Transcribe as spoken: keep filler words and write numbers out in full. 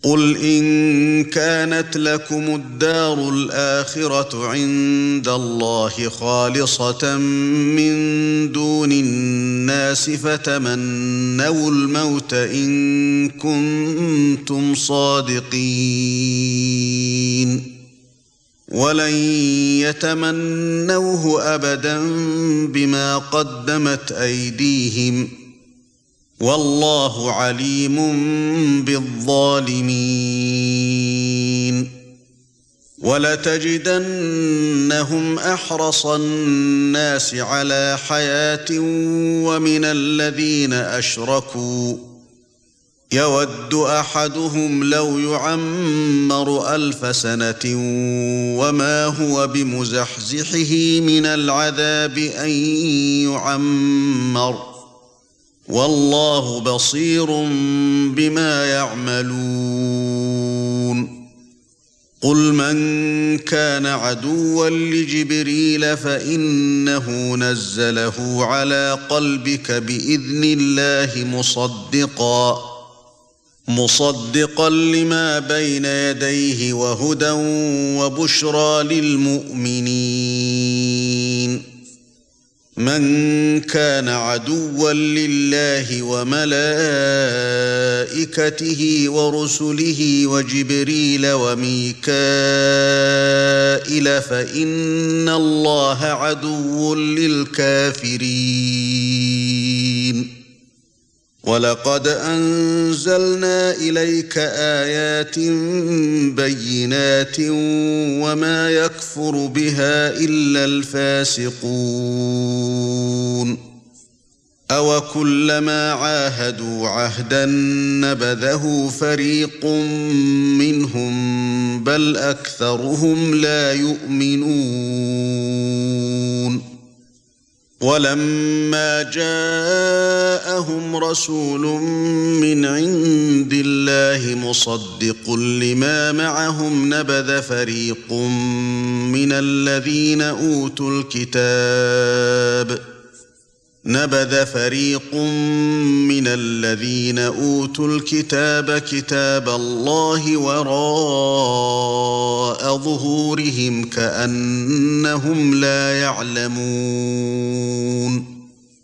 قُلْ إِن كَانَتْ لَكُمُ الدَّارُ الْآخِرَةُ عِندَ اللَّهِ خَالِصَةً مِّن دُونِ النَّاسِ فَتَمَنَّوُا الْمَوْتَ إِن كُنتُمْ صَادِقِينَ وَلَن يَتَمَنَّوْهُ أَبَدًا بِمَا قَدَّمَتْ أَيْدِيهِمْ وَاللَّهُ عَلِيمٌ بِالظَّالِمِينَ وَلَتَجِدَنَّهُمْ أَحْرَصَ النَّاسِ عَلَى حَيَاةٍ وَمِنَ الَّذِينَ أَشْرَكُوا يَوَدُّ أَحَدُهُمْ لَوْ يُعَمَّرُ أَلْفَ سَنَةٍ وَمَا هُوَ بِمُزَحْزِحِهِ مِنَ الْعَذَابِ أَن يُعَمَّرَ وَاللَّهُ بَصِيرٌ بِمَا يَعْمَلُونَ قُلْ مَنْ كَانَ عَدُوًّا لِجِبْرِيلَ فَإِنَّهُ نَزَّلَهُ عَلَى قَلْبِكَ بِإِذْنِ اللَّهِ مُصَدِّقًا مُصَدِّقًا لِمَا بَيْنَ يَدَيْهِ وَهُدًى وَبُشْرَى لِلْمُؤْمِنِينَ مَنْ كَانَ عَدُوًّا لِلَّهِ وَمَلَائِكَتِهِ وَرُسُلِهِ وَجِبْرِيلَ وَمِيكَائِيلَ فَإِنَّ اللَّهَ عَدُوٌّ لِلْكَافِرِينَ وَلَقَدْ أَنزَلْنَا إِلَيْكَ آيَاتٍ بَيِّنَاتٍ وَمَا يَكْفُرُ بِهَا إِلَّا الْفَاسِقُونَ أَوَكُلَّمَا عَاهَدُوا عَهْدًا نَبَذَهُ فَرِيقٌ مِّنْهُمْ بَلْ أَكْثَرُهُمْ لَا يُؤْمِنُونَ وَلَمَّا جَاءَهُمْ رَسُولٌ مِّنْ عِندِ اللَّهِ مُصَدِّقٌ لِمَا مَعَهُمْ نَبَذَ فَرِيقٌ مِّنَ الَّذِينَ أُوتُوا الْكِتَابَ نَبَذَ فَرِيقٌ مِّنَ الَّذِينَ أُوتُوا الْكِتَابَ كِتَابَ اللَّهِ وَرَاءَ ظُهُورِهِمْ كَأَنَّهُمْ لَا يَعْلَمُونَ